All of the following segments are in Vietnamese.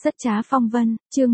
Rất trá phong vân, chương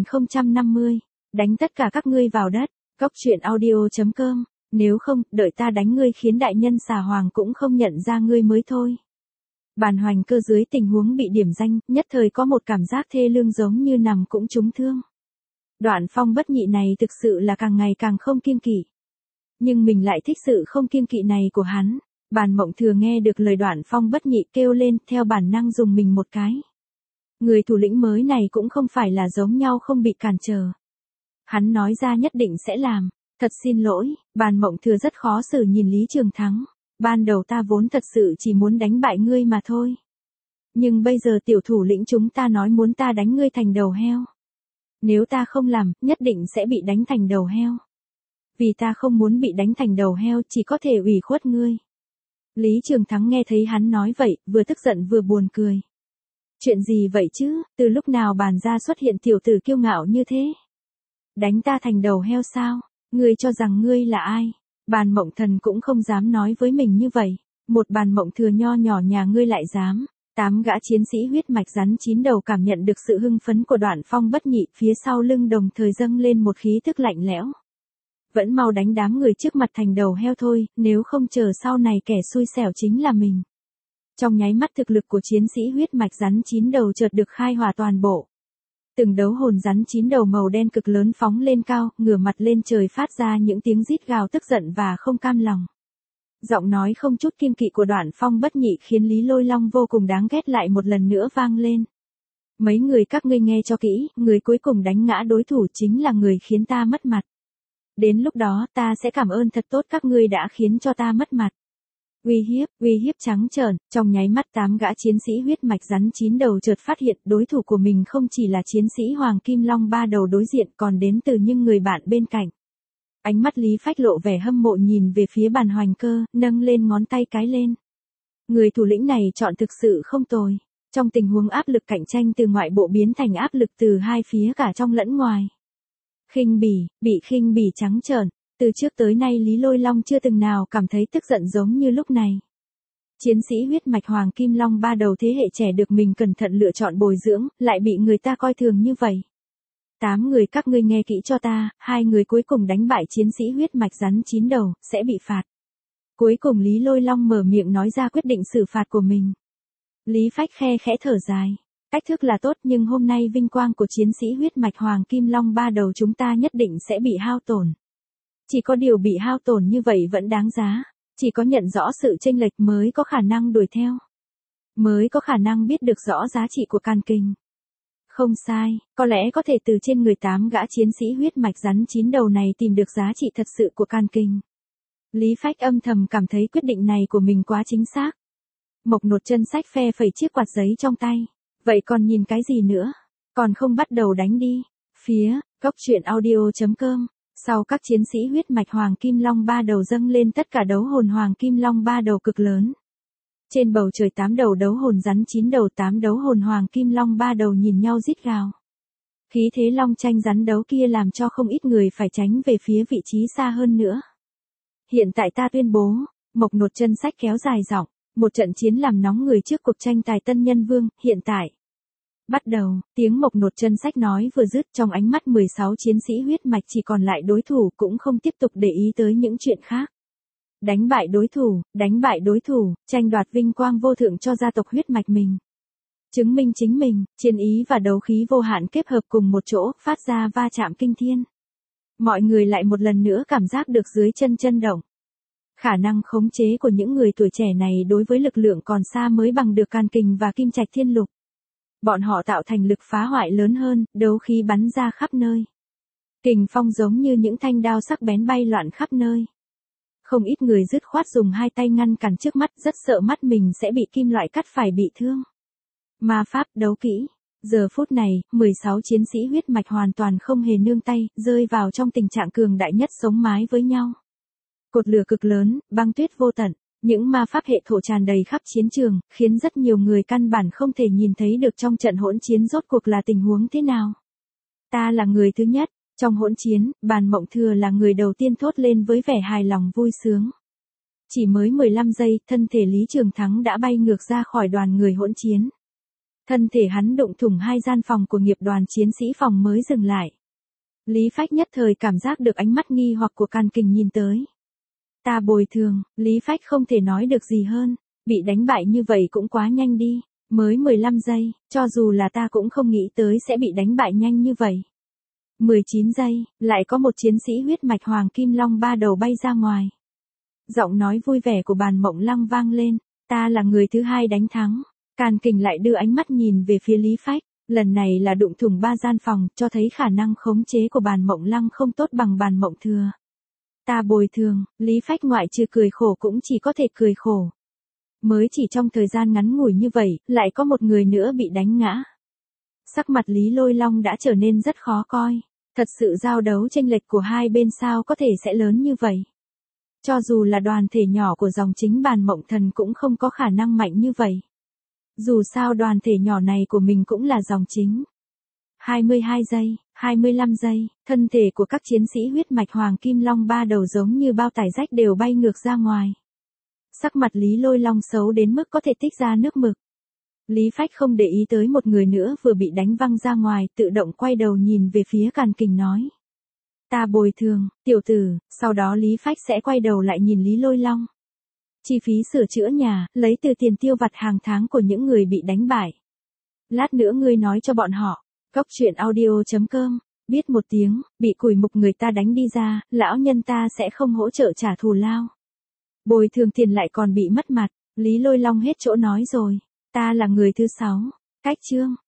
1050, đánh tất cả các ngươi vào đất, Cốc Truyện Audio.com, nếu không, đợi ta đánh ngươi khiến đại nhân xà hoàng cũng không nhận ra ngươi mới thôi. Bàn hoành cơ dưới tình huống bị điểm danh, nhất thời có một cảm giác thê lương giống như nằm cũng trúng thương. Đoạn Phong bất nhị này thực sự là càng ngày càng không kiêng kỵ. Nhưng mình lại thích sự không kiêng kỵ này của hắn. Bàn Mộng Thừa nghe được lời Đoạn Phong bất nhị kêu lên, theo bản năng dùng mình một cái. Người thủ lĩnh mới này cũng không phải là giống nhau không bị cản trở. Hắn nói ra nhất định sẽ làm. Thật xin lỗi, Bàn Mộng Thừa rất khó xử nhìn Lý Trường Thắng. Ban đầu ta vốn thật sự chỉ muốn đánh bại ngươi mà thôi. Nhưng bây giờ tiểu thủ lĩnh chúng ta nói muốn ta đánh ngươi thành đầu heo. Nếu ta không làm, nhất định sẽ bị đánh thành đầu heo. Vì ta không muốn bị đánh thành đầu heo, chỉ có thể ủy khuất ngươi. Lý Trường Thắng nghe thấy hắn nói vậy, vừa tức giận vừa buồn cười. Chuyện gì vậy chứ, từ lúc nào Bàn gia xuất hiện tiểu tử kiêu ngạo như thế? Đánh ta thành đầu heo sao? Ngươi cho rằng ngươi là ai? Bàn Mộng Thần cũng không dám nói với mình như vậy. Một Bàn Mộng Thừa nho nhỏ nhà ngươi lại dám. 8 gã chiến sĩ huyết mạch rắn 9 đầu cảm nhận được sự hưng phấn của Đoạn Phong bất nhị, phía sau lưng đồng thời dâng lên một khí tức lạnh lẽo. Vẫn mau đánh đám người trước mặt thành đầu heo thôi, nếu không chờ sau này kẻ xui xẻo chính là mình. Trong nháy mắt thực lực của chiến sĩ huyết mạch rắn 9 đầu chợt được khai hỏa toàn bộ. Từng đấu hồn rắn 9 đầu màu đen cực lớn phóng lên cao, ngửa mặt lên trời phát ra những tiếng rít gào tức giận và không cam lòng. Giọng nói không chút kiêng kỵ của Đoạn Phong bất nhị khiến Lý Lôi Long vô cùng đáng ghét lại một lần nữa vang lên. Mấy người các ngươi nghe cho kỹ, người cuối cùng đánh ngã đối thủ chính là người khiến ta mất mặt. Đến lúc đó ta sẽ cảm ơn thật tốt các ngươi đã khiến cho ta mất mặt. Uy hiếp trắng trợn, trong nháy mắt 8 gã chiến sĩ huyết mạch rắn 9 đầu chợt phát hiện đối thủ của mình không chỉ là chiến sĩ Hoàng Kim Long 3 đầu đối diện còn đến từ những người bạn bên cạnh. Ánh mắt Lý Phách lộ vẻ hâm mộ nhìn về phía Bàn Hoành Cơ, nâng lên ngón tay cái lên. Người thủ lĩnh này chọn thực sự không tồi. Trong tình huống áp lực cạnh tranh từ ngoại bộ biến thành áp lực từ hai phía cả trong lẫn ngoài. Bị khinh bỉ trắng trợn, từ trước tới nay Lý Lôi Long chưa từng nào cảm thấy tức giận giống như lúc này. Chiến sĩ huyết mạch Hoàng Kim Long 3 đầu thế hệ trẻ được mình cẩn thận lựa chọn bồi dưỡng, lại bị người ta coi thường như vậy. 8 người các ngươi nghe kỹ cho ta, 2 người cuối cùng đánh bại chiến sĩ huyết mạch rắn 9 đầu, sẽ bị phạt. Cuối cùng Lý Lôi Long mở miệng nói ra quyết định xử phạt của mình. Lý Phách khe khẽ thở dài. Cách thức là tốt nhưng hôm nay vinh quang của chiến sĩ huyết mạch Hoàng Kim Long 3 đầu chúng ta nhất định sẽ bị hao tổn. Chỉ có điều bị hao tổn như vậy vẫn đáng giá. Chỉ có nhận rõ sự chênh lệch mới có khả năng đuổi theo. Mới có khả năng biết được rõ giá trị của can kinh. Không sai, có lẽ có thể từ trên người 8 gã chiến sĩ huyết mạch rắn 9 đầu này tìm được giá trị thật sự của can kinh. Lý Phách âm thầm cảm thấy quyết định này của mình quá chính xác. Mộc Nột chân sách phe phẩy chiếc quạt giấy trong tay. Vậy còn nhìn cái gì nữa? Còn không bắt đầu đánh đi. Phía, Cốc Truyện Audio.com. Sau các chiến sĩ huyết mạch Hoàng Kim Long 3 đầu dâng lên tất cả đấu hồn Hoàng Kim Long 3 đầu cực lớn. Trên bầu trời 8 đầu đấu hồn rắn 9 đầu 8 đấu hồn Hoàng Kim Long 3 đầu nhìn nhau rít gào. Khí thế long tranh rắn đấu kia làm cho không ít người phải tránh về phía vị trí xa hơn nữa. Hiện tại ta tuyên bố, Mộc Nột chân sách kéo dài giọng, một trận chiến làm nóng người trước cuộc tranh tài Tân Nhân Vương, hiện tại. Bắt đầu, tiếng Mộc Nột chân sách nói vừa dứt trong ánh mắt 16 chiến sĩ huyết mạch chỉ còn lại đối thủ cũng không tiếp tục để ý tới những chuyện khác. Đánh bại đối thủ, tranh đoạt vinh quang vô thượng cho gia tộc huyết mạch mình. Chứng minh chính mình, chiến ý và đấu khí vô hạn kết hợp cùng một chỗ, phát ra va chạm kinh thiên. Mọi người lại một lần nữa cảm giác được dưới chân chân động. Khả năng khống chế của những người tuổi trẻ này đối với lực lượng còn xa mới bằng được can kình và kim trạch thiên lục. Bọn họ tạo thành lực phá hoại lớn hơn, đấu khí bắn ra khắp nơi. Kình phong giống như những thanh đao sắc bén bay loạn khắp nơi. Không ít người dứt khoát dùng hai tay ngăn cản trước mắt, rất sợ mắt mình sẽ bị kim loại cắt phải bị thương. Ma pháp đấu kỹ. Giờ phút này, 16 chiến sĩ huyết mạch hoàn toàn không hề nương tay, rơi vào trong tình trạng cường đại nhất sống mái với nhau. Cột lửa cực lớn, băng tuyết vô tận, những ma pháp hệ thổ tràn đầy khắp chiến trường, khiến rất nhiều người căn bản không thể nhìn thấy được trong trận hỗn chiến rốt cuộc là tình huống thế nào. Ta là người thứ nhất. Trong hỗn chiến, Bàn Mộng Thừa là người đầu tiên thốt lên với vẻ hài lòng vui sướng. Chỉ mới 15 giây, thân thể Lý Trường Thắng đã bay ngược ra khỏi đoàn người hỗn chiến. Thân thể hắn đụng thủng 2 gian phòng của nghiệp đoàn chiến sĩ phòng mới dừng lại. Lý Phách nhất thời cảm giác được ánh mắt nghi hoặc của Càn Kình nhìn tới. Ta bồi thường, Lý Phách không thể nói được gì hơn, bị đánh bại như vậy cũng quá nhanh đi, mới 15 giây, cho dù là ta cũng không nghĩ tới sẽ bị đánh bại nhanh như vậy. 19 giây, lại có một chiến sĩ huyết mạch Hoàng Kim Long 3 đầu bay ra ngoài. Giọng nói vui vẻ của Bàn Mộng Lăng vang lên, ta là người thứ 2 đánh thắng. Càn Kình lại đưa ánh mắt nhìn về phía Lý Phách, lần này là đụng thủng 3 gian phòng, cho thấy khả năng khống chế của Bàn Mộng Lăng không tốt bằng Bàn Mộng Thừa. Ta bồi thường, Lý Phách ngoại trừ cười khổ cũng chỉ có thể cười khổ. Mới chỉ trong thời gian ngắn ngủi như vậy, lại có một người nữa bị đánh ngã. Sắc mặt Lý Lôi Long đã trở nên rất khó coi. Thật sự giao đấu chênh lệch của hai bên sao có thể sẽ lớn như vậy. Cho dù là đoàn thể nhỏ của dòng chính Bàn Mộng Thần cũng không có khả năng mạnh như vậy. Dù sao đoàn thể nhỏ này của mình cũng là dòng chính. 22 giây, 25 giây, thân thể của các chiến sĩ huyết mạch Hoàng Kim Long 3 đầu giống như bao tải rách đều bay ngược ra ngoài. Sắc mặt Lý Lôi Long xấu đến mức có thể tích ra nước mực. Lý Phách không để ý tới một người nữa vừa bị đánh văng ra ngoài, tự động quay đầu nhìn về phía Càn Kình nói. Ta bồi thường, tiểu tử, sau đó Lý Phách sẽ quay đầu lại nhìn Lý Lôi Long. Chi phí sửa chữa nhà, lấy từ tiền tiêu vặt hàng tháng của những người bị đánh bại. Lát nữa ngươi nói cho bọn họ, Cóc Truyện Audio.com, biết một tiếng, bị cùi mục người ta đánh đi ra, lão nhân ta sẽ không hỗ trợ trả thù lao. Bồi thường tiền lại còn bị mất mặt, Lý Lôi Long hết chỗ nói rồi, ta là người thứ 6, cách chương.